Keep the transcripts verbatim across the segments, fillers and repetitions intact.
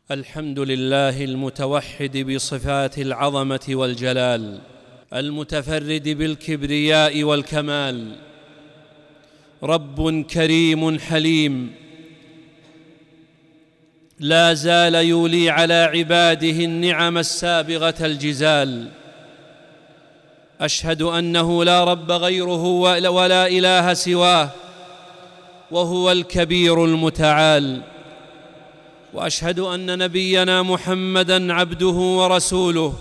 الحمد لله المتوحد بصفات العظمة والجلال، المتفرد بالكبرياء والكمال، رب كريم حليم لا زال يولي على عباده النعم السابغة الجزال. أشهد أنه لا رب غيره ولا إله سواه، وهو الكبير المتعال. وأشهد أن نبينا محمدًا عبده ورسوله،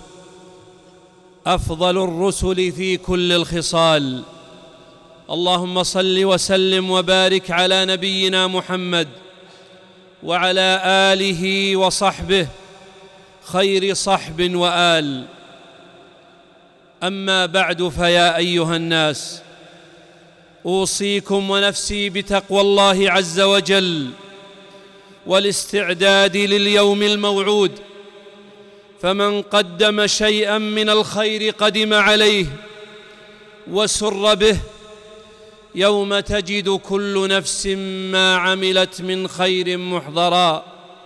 أفضل الرسل في كل الخصال. اللهم صل وسلم وبارك على نبينا محمد وعلى آله وصحبه خير صحب وآل. أما بعد، فيا أيها الناس، أوصيكم ونفسي بتقوى الله عز وجل والاستعداد لليوم الموعود، فمن قدم شيئا من الخير قدم عليه وسر به، يوم تجد كل نفس ما عملت من خير محضرا.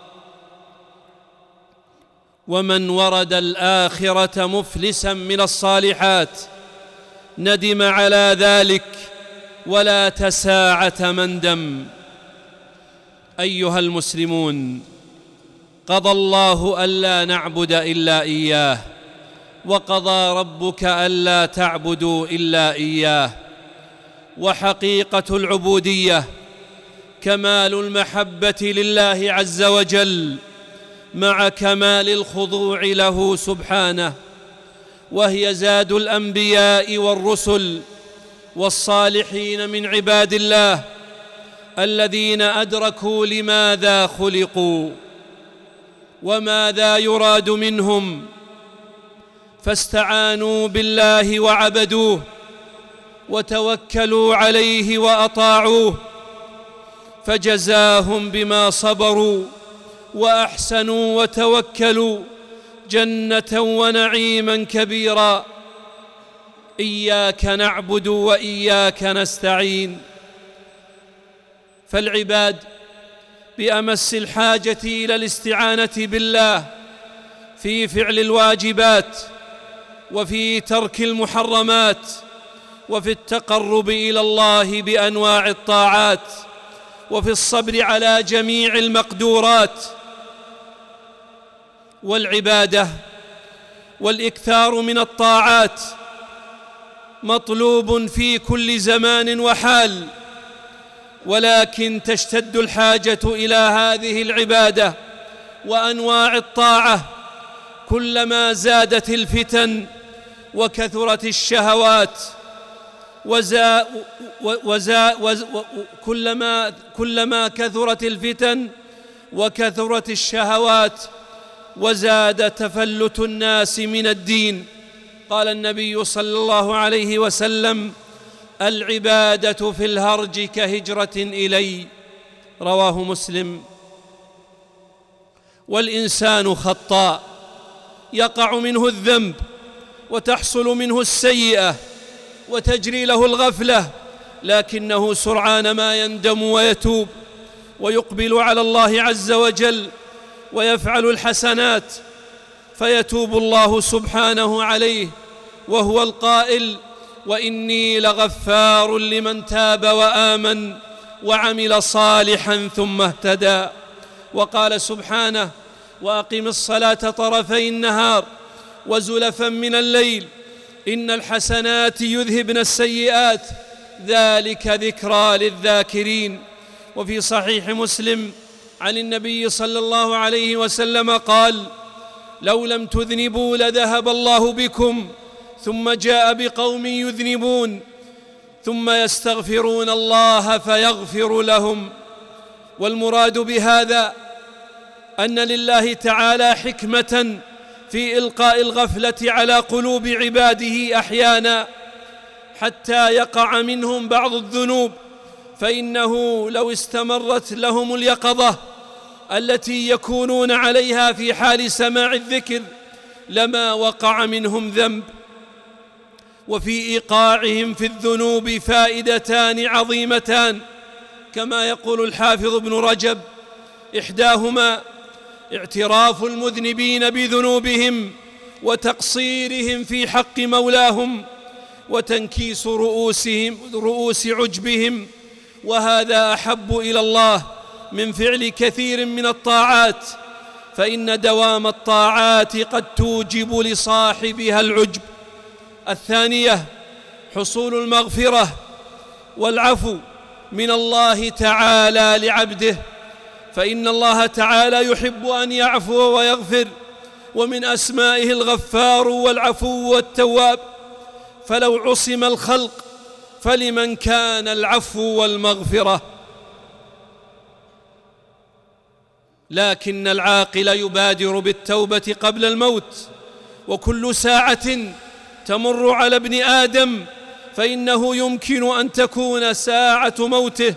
ومن ورد الآخرة مفلسا من الصالحات ندم على ذلك ولا تساعة مندم. أيها المسلمون، قضى الله ألا نعبد إلا إياه، وقضى ربك ألا تعبدوا إلا إياه. وحقيقة العبودية كمال المحبة لله عز وجل مع كمال الخضوع له سبحانه، وهي زاد الأنبياء والرسل والصالحين من عباد الله الذين أدركوا لماذا خلقوا وماذا يراد منهم، فاستعانوا بالله وعبدوه وتوكلوا عليه وأطاعوه، فجزاهم بما صبروا وأحسنوا وتوكلوا جنة ونعيما كبيرا. إياك نعبد وإياك نستعين. فالعباد بأمس الحاجة إلى الاستعانة بالله في فعل الواجبات، وفي ترك المحرمات، وفي التقرب إلى الله بأنواع الطاعات، وفي الصبر على جميع المقدورات. والعبادة والإكثار من الطاعات مطلوب في كل زمان وحال، ولكن تشتد الحاجة إلى هذه العبادة وأنواع الطاعة كلما زادت الفتن وكثرت الشهوات، وزا وزا وزا كلما كلما كثرت الفتن وكثرت الشهوات وزاد تفلت الناس من الدين. قال النبي صلى الله عليه وسلم: العبادة في الهرج كهجرة إلي، رواه مسلم. والإنسان خطاء، يقع منه الذنب وتحصل منه السيئة وتجري له الغفلة، لكنه سرعان ما يندم ويتوب ويقبل على الله عز وجل ويفعل الحسنات، فيتوب الله سبحانه عليه، وهو القائل: وإني لغفار لمن تاب وآمن وعمل صالحا ثم اهتدى. وقال سبحانه: وأقم الصلاة طرفي النهار وزلفا من الليل إن الحسنات يذهبن السيئات ذلك ذكرى للذاكرين. وفي صحيح مسلم عن النبي صلى الله عليه وسلم قال: لو لم تذنبوا لذهب الله بكم، ثم جاء بقوم يذنبون ثم يستغفرون الله فيغفر لهم. والمراد بهذا أن لله تعالى حكمة في إلقاء الغفلة على قلوب عباده أحيانا حتى يقع منهم بعض الذنوب، فإنه لو استمرت لهم اليقظة التي يكونون عليها في حال سماع الذكر لما وقع منهم ذنب. وفي إيقاعهم في الذنوب فائدتان عظيمتان، كما يقول الحافظ ابن رجب: إحداهما اعتراف المذنبين بذنوبهم وتقصيرهم في حق مولاهم وتنكيس رؤوسهم رؤوس عجبهم، وهذا أحب إلى الله من فعل كثير من الطاعات، فإن دوام الطاعات قد توجب لصاحبها العجب. الثانية حصول المغفرة والعفو من الله تعالى لعبده، فإن الله تعالى يحب أن يعفو ويغفر، ومن أسمائه الغفار والعفو والتواب، فلو عصم الخلق فلمن كان العفو والمغفرة. لكن العاقل يبادر بالتوبة قبل الموت، وكل ساعة تمر على ابن آدم فإنه يمكن أن تكون ساعة موته،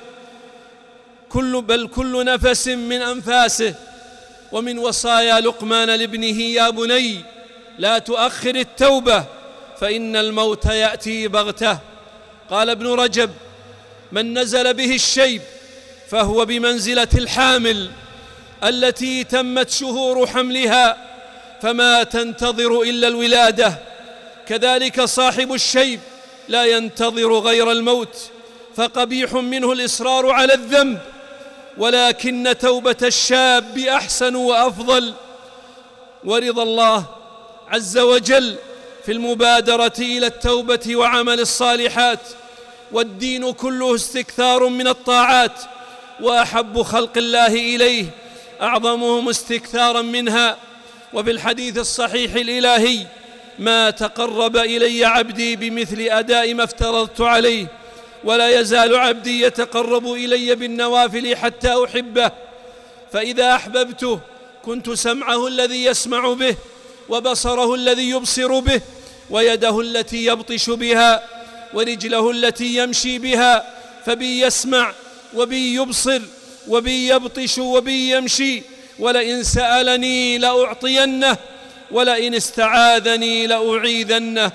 كل بل كل نفس من أنفاسه. ومن وصايا لقمان لابنه: يا بني لا تؤخر التوبة فإن الموت يأتي بغتة. قال ابن رجب: من نزل به الشيب فهو بمنزلة الحامل التي تمت شهور حملها فما تنتظر إلا الولادة، كذلك صاحب الشيب لا ينتظر غير الموت، فقبيح منه الإصرار على الذنب، ولكن توبة الشاب أحسن وأفضل. ورضا الله عز وجل في المبادرة إلى التوبة وعمل الصالحات، والدين كله استكثار من الطاعات، وأحب خلق الله إليه أعظمهم استكثارا منها. وفي الحديث الصحيح الإلهي: ما تقرب إلي عبدي بمثل أداء ما افترضت عليه، ولا يزال عبدي يتقرب إلي بالنوافل حتى أحبه، فإذا أحببته كنت سمعه الذي يسمع به، وبصره الذي يبصر به، ويده التي يبطش بها، ورجله التي يمشي بها، فبي يسمع وبي يبصر وبي يبطش وبي يمشي، ولئن سألني لأعطينه ولئن استعاذني لأعيذنه.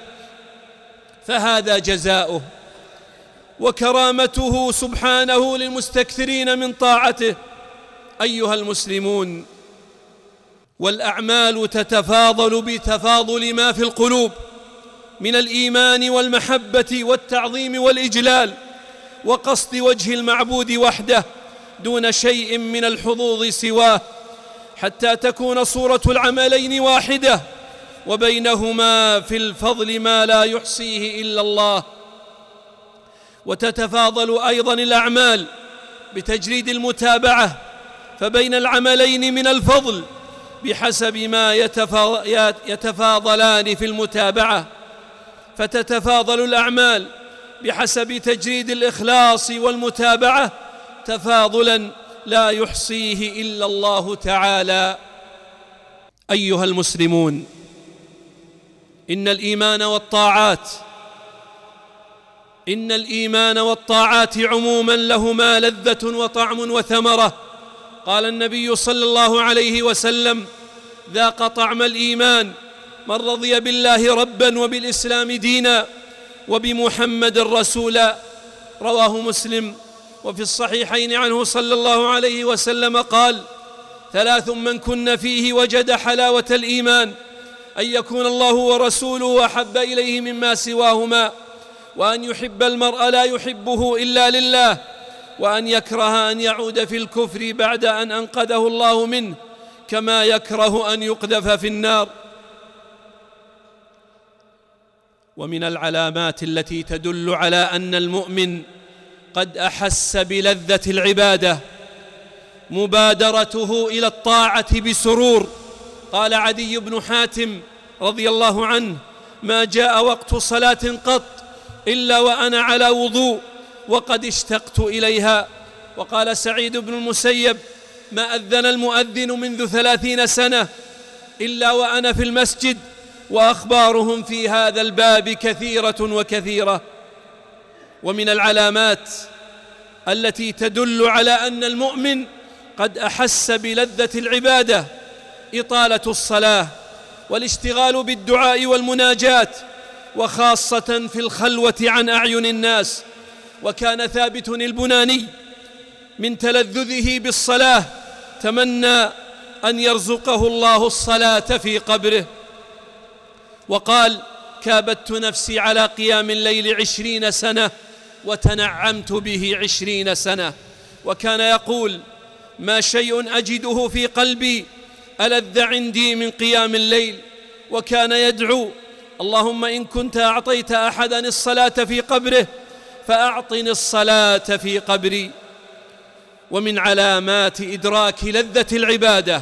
فهذا جزاؤه وكرامته سبحانه للمستكثرين من طاعته. أيها المسلمون، والأعمال تتفاضل بتفاضل ما في القلوب من الإيمان والمحبة والتعظيم والإجلال وقصد وجه المعبود وحده دون شيء من الحظوظ سواه، حتى تكون صورة العملين واحدة، وبينهما في الفضل ما لا يحصيه إلا الله. وتتفاضل أيضا الأعمال بتجريد المتابعة، فبين العملين من الفضل بحسب ما يتفاضلان في المتابعة، فتتفاضل الأعمال بحسب تجريد الإخلاص والمتابعة تفاضلا لا يحصيه إلا الله تعالى. أيها المسلمون، إن الإيمان والطاعات إن الإيمان والطاعات عموما لهما لذة وطعم وثمرة. قال النبي صلى الله عليه وسلم: ذاق طعم الإيمان من رضي بالله ربا وبالإسلام دينا وبمحمد رسولا. رواه مسلم. وفي الصحيحين عنه صلى الله عليه وسلم قال: ثلاث من كن فيه وجد حلاوة الإيمان: أن يكون الله ورسوله أحب إليه مما سواهما، وأن يحب المرء لا يحبه إلا لله، وأن يكره أن يعود في الكفر بعد أن أنقذه الله منه، كما يكره أن يقذف في النار. ومن العلامات التي تدل على أن المؤمن قد أحس بلذة العبادة مبادرته إلى الطاعة بسرور. قال عدي بن حاتم رضي الله عنه: ما جاء وقت صلاة قط إلا وأنا على وضوء وقد اشتقت إليها. وقال سعيد بن المسيب: ما أذن المؤذن منذ ثلاثين سنة إلا وأنا في المسجد. وأخبارهم في هذا الباب كثيرة وكثيرة. ومن العلامات التي تدل على أن المؤمن قد أحس بلذة العبادة إطالة الصلاة والاشتغال بالدعاء والمناجات، وخاصة في الخلوة عن أعين الناس. وكان ثابت البناني من تلذذه بالصلاة تمنى أن يرزقه الله الصلاة في قبره. وقال: كابدت نفسي على قيام الليل عشرين سنة وتنعمت به عشرين سنة. وكان يقول: ما شيء أجده في قلبي ألذ عندي من قيام الليل. وكان يدعو: اللهم إن كنت أعطيت أحدا الصلاة في قبره فأعطني الصلاة في قبري. ومن علامات إدراك لذة العبادة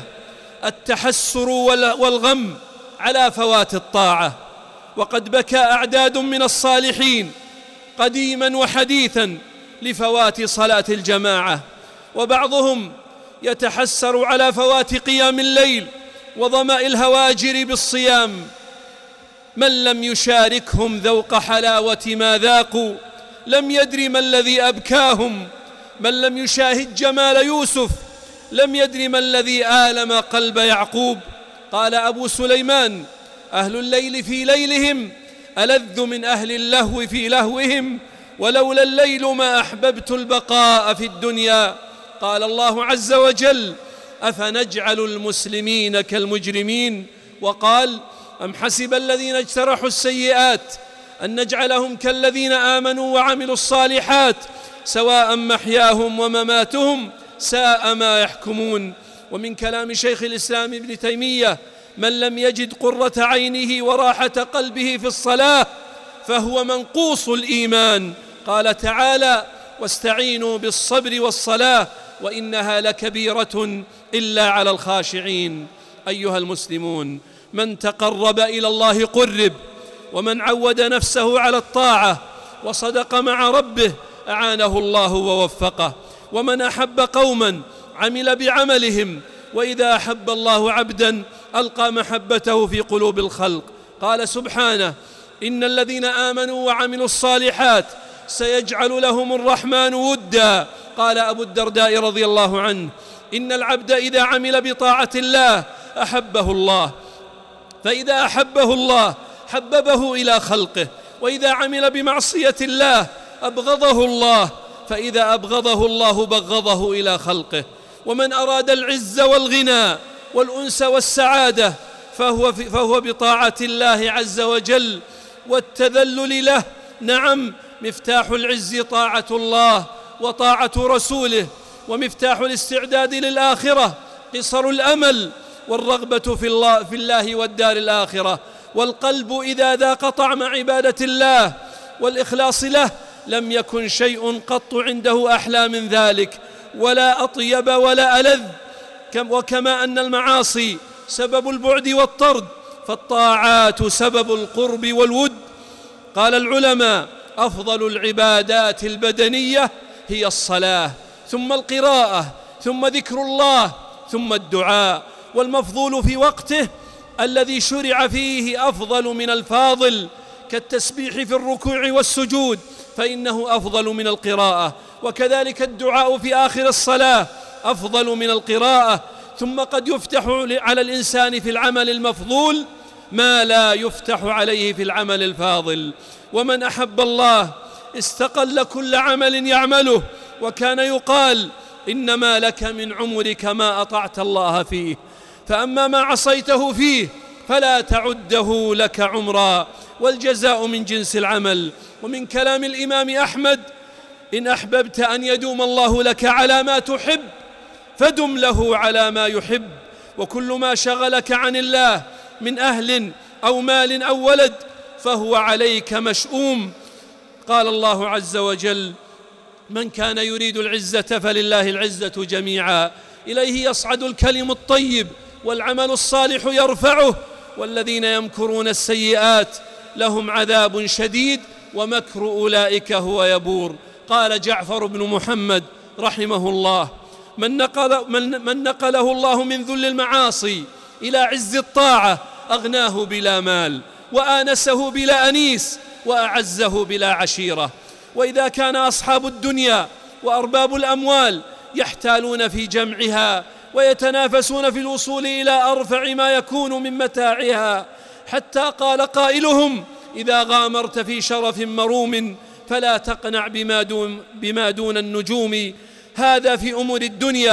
التحسر والغم على فوات الطاعة. وقد بكى أعداد من الصالحين قديما وحديثا لفوات صلاة الجماعة، وبعضهم يتحسر على فوات قيام الليل وظمأ الهواجر بالصيام. من لم يشاركهم ذوق حلاوة ما ذاقوا لم يدر ما الذي أبكاهم. من لم يشاهد جمال يوسف لم يدر ما الذي آلم قلب يعقوب. قال أبو سليمان: أهل الليل في ليلهم ألذ من أهل اللهو في لهوهم، ولولا الليل ما أحببت البقاء في الدنيا. قال الله عز وجل: أفنجعل المسلمين كالمجرمين. وقال: أم حسب الذين اجترحوا السيئات أن نجعلهم كالذين آمنوا وعملوا الصالحات سواء محياهم ومماتهم ساء ما يحكمون. ومن كلام شيخ الإسلام ابن تيمية: من لم يجد قرة عينه وراحة قلبه في الصلاة فهو منقوص الإيمان. قال تعالى: واستعينوا بالصبر والصلاة وإنها لكبيرة إلا على الخاشعين. أيها المسلمون، من تقرب إلى الله قرب، ومن عود نفسه على الطاعة وصدق مع ربه أعانه الله ووفقه. ومن أحب قوما عمل بعملهم، وإذا أحب الله عبدا ألقى محبته في قلوب الخلق. قال سبحانه: إن الذين آمنوا وعملوا الصالحات سيجعل لهم الرحمن ودا. قال أبو الدرداء رضي الله عنه: إن العبد إذا عمل بطاعة الله أحبه الله، فإذا أحبه الله حببه إلى خلقه، وإذا عمل بمعصية الله أبغضه الله، فإذا أبغضه الله بغضه إلى خلقه. ومن أراد العز والغنى والأنس والسعادة فهو, فهو بطاعة الله عز وجل والتذلل له. نعم، مفتاح العز طاعة الله وطاعة رسوله، ومفتاح الاستعداد للآخرة قصر الأمل والرغبة في الله, في الله والدار الآخرة. والقلب إذا ذاق طعم عبادة الله والإخلاص له لم يكن شيء قط عنده أحلى من ذلك، ولا أطيب ولا ألذ. وكما أن المعاصي سبب البعد والطرد، فالطاعات سبب القرب والود. قال العلماء: أفضل العبادات البدنية هي الصلاة، ثم القراءة، ثم ذكر الله، ثم الدعاء. والمفضول في وقته الذي شرع فيه أفضل من الفاضل، كالتسبيح في الركوع والسجود فإنه أفضل من القراءة، وكذلك الدعاء في آخر الصلاة أفضل من القراءة. ثم قد يفتح على الإنسان في العمل المفضول ما لا يفتح عليه في العمل الفاضل. ومن أحب الله استقل كل عمل يعمله، وكان يقال: إنما لك من عمرك ما أطعت الله فيه، فأما ما عصيته فيه فلا تعده لك عمرا، والجزاء من جنس العمل. ومن كلام الإمام أحمد: إن أحببت أن يدوم الله لك على ما تحب فدم له على ما يحب، وكل ما شغلك عن الله من أهل أو مال أو ولد فهو عليك مشؤوم. قال الله عز وجل: من كان يريد العزة فلله العزة جميعا، إليه يصعد الكلم الطيب والعمل الصالح يرفعه، والذين يمكرون السيئات لهم عذاب شديد ومكر أولئك هو يبور. قال جعفر بن محمد رحمه الله: من, نقل من, من نقله الله من ذل المعاصي إلى عز الطاعة أغناه بلا مال، وآنسه بلا أنيس، وأعزه بلا عشيرة. وإذا كان أصحاب الدنيا وأرباب الأموال يحتالون في جمعها ويتنافسون في الوصول إلى أرفع ما يكون من متاعها، حتى قال قائلهم: إذا غامرت في شرف مروم فلا تقنع بما دون, بما دون النجوم. هذا في أمور الدنيا.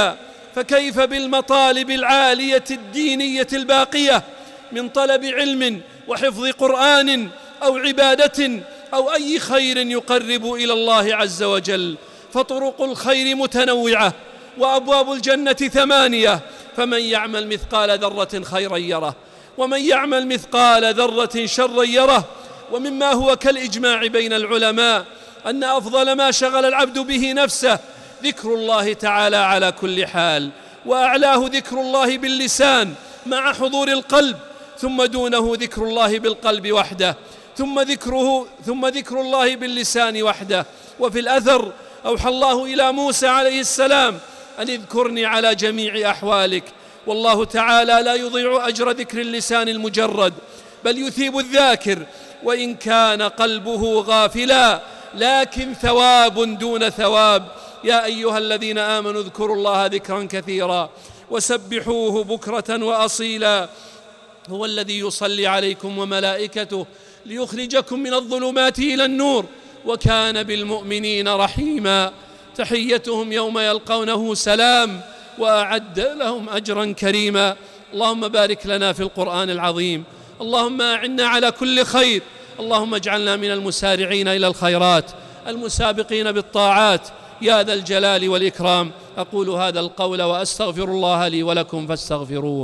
فكيف بالمطالب العالية الدينية الباقية من طلب علم وحفظ قرآن أو عبادة أو أي خير يقرب إلى الله عز وجل؟ فطرق الخير متنوعة وأبواب الجنة ثمانية، فمن يعمل مثقال ذرة خيرا يره ومن يعمل مثقال ذرة شرا يره. ومما هو كالإجماع بين العلماء أن أفضل ما شغل العبد به نفسه ذكر الله تعالى على كل حال، وأعلاه ذكر الله باللسان مع حضور القلب، ثم دونه ذكر الله بالقلب وحده، ثم ذكره ثم ذكر الله باللسان وحده. وفي الأثر أوحى الله إلى موسى عليه السلام أن اذكرني على جميع أحوالك، والله تعالى لا يضيع أجر ذكر اللسان المجرد، بل يثيب الذاكر وإن كان قلبه غافلا، لكن ثواب دون ثواب. يا أيها الذين آمنوا اذكروا الله ذكرا كثيرا وسبحوه بكرة وأصيلا، هو الذي يصلي عليكم وملائكته ليخرجكم من الظلمات إلى النور وكان بالمؤمنين رحيما. تحيتهم يوم يلقونه سلام وأعد لهم أجرا كريما. اللهم بارك لنا في القرآن العظيم، اللهم أعنا على كل خير، اللهم اجعلنا من المسارعين إلى الخيرات المسابقين بالطاعات يا ذا الجلال والإكرام. أقول هذا القول وأستغفر الله لي ولكم فاستغفروه.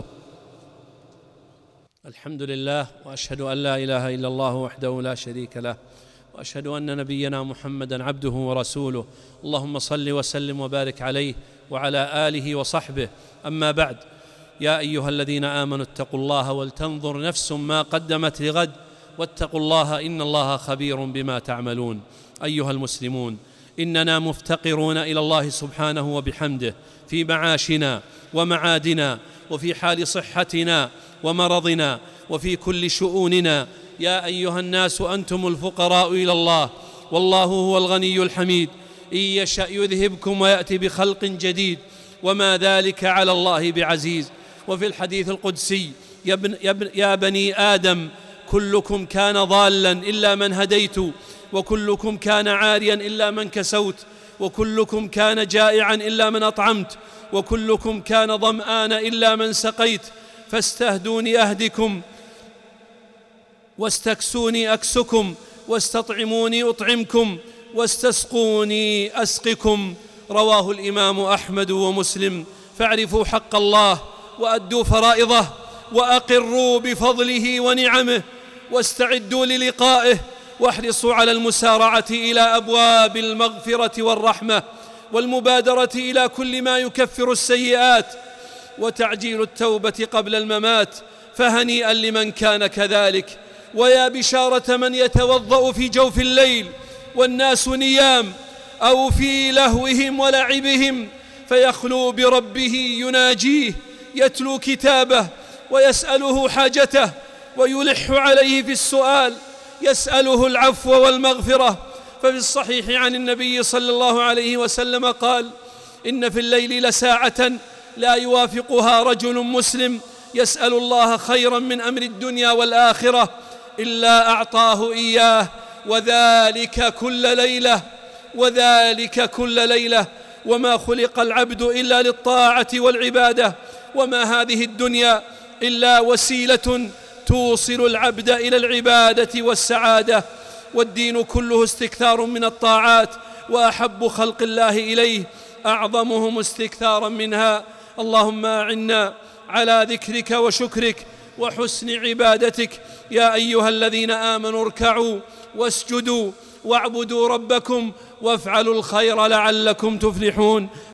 الحمد لله، وأشهد أن لا إله إلا الله وحده لا شريك له، وأشهد أن نبينا محمدًا عبده ورسوله. اللهم صل وسلم وبارك عليه وعلى آله وصحبه. أما بعد، يا أيها الذين آمنوا اتقوا الله ولتنظر نفس ما قدمت لغد واتقوا الله إن الله خبير بما تعملون. أيها المسلمون، إننا مفتقرون إلى الله سبحانه وبحمده في معاشنا ومعادنا وفي حال صحتنا ومرضنا وفي كل شؤوننا. يا أيها الناس أنتم الفقراء إلى الله، والله هو الغني الحميد، إن يشأ يذهبكم ويأتي بخلق جديد وما ذلك على الله بعزيز. وفي الحديث القدسي: يا, بن يا, بن يا بني آدم كلكم كان ضالا إلا من هديت، وكلكم كان عاريا إلا من كسوت، وكلكم كان جائعا إلا من أطعمت، وكلكم كان ظمآن إلا من سقيت، فاستهدوني أهدكم، واستكسوني أكسكم، واستطعموني أطعمكم، واستسقوني أسقكم. رواه الإمام أحمد ومسلم. فاعرفوا حق الله وأدوا فرائضه وأقروا بفضله ونعمه واستعدوا للقائه، واحرصوا على المسارعة إلى أبواب المغفرة والرحمة والمبادرة إلى كل ما يكفر السيئات وتعجيل التوبة قبل الممات. فهنيئا لمن كان كذلك، ويا بشارة من يتوضأ في جوف الليل والناس نيام أو في لهوهم ولعبهم فيخلو بربه يناجيه، يتلو كتابه ويسأله حاجته ويلح عليه في السؤال، يسأله العفو والمغفرة. ففي الصحيح عن النبي صلى الله عليه وسلم قال: إن في الليل لساعة لا يوافقها رجل مسلم يسأل الله خيرا من أمر الدنيا والآخرة إلا أعطاه إياه، وذلك كل ليلة وذلك كل ليلة وما خلق العبد إلا للطاعة والعبادة، وما هذه الدنيا إلا وسيلة توصل العبد إلى العبادة والسعادة. والدين كله استكثار من الطاعات، وأحب خلق الله إليه أعظمهم استكثارا منها. اللهم أعنا على ذكرك وشكرك وحسن عبادتك. يا أيها الذين آمنوا اركعوا واسجدوا واعبدوا ربكم وافعلوا الخير لعلكم تفلحون.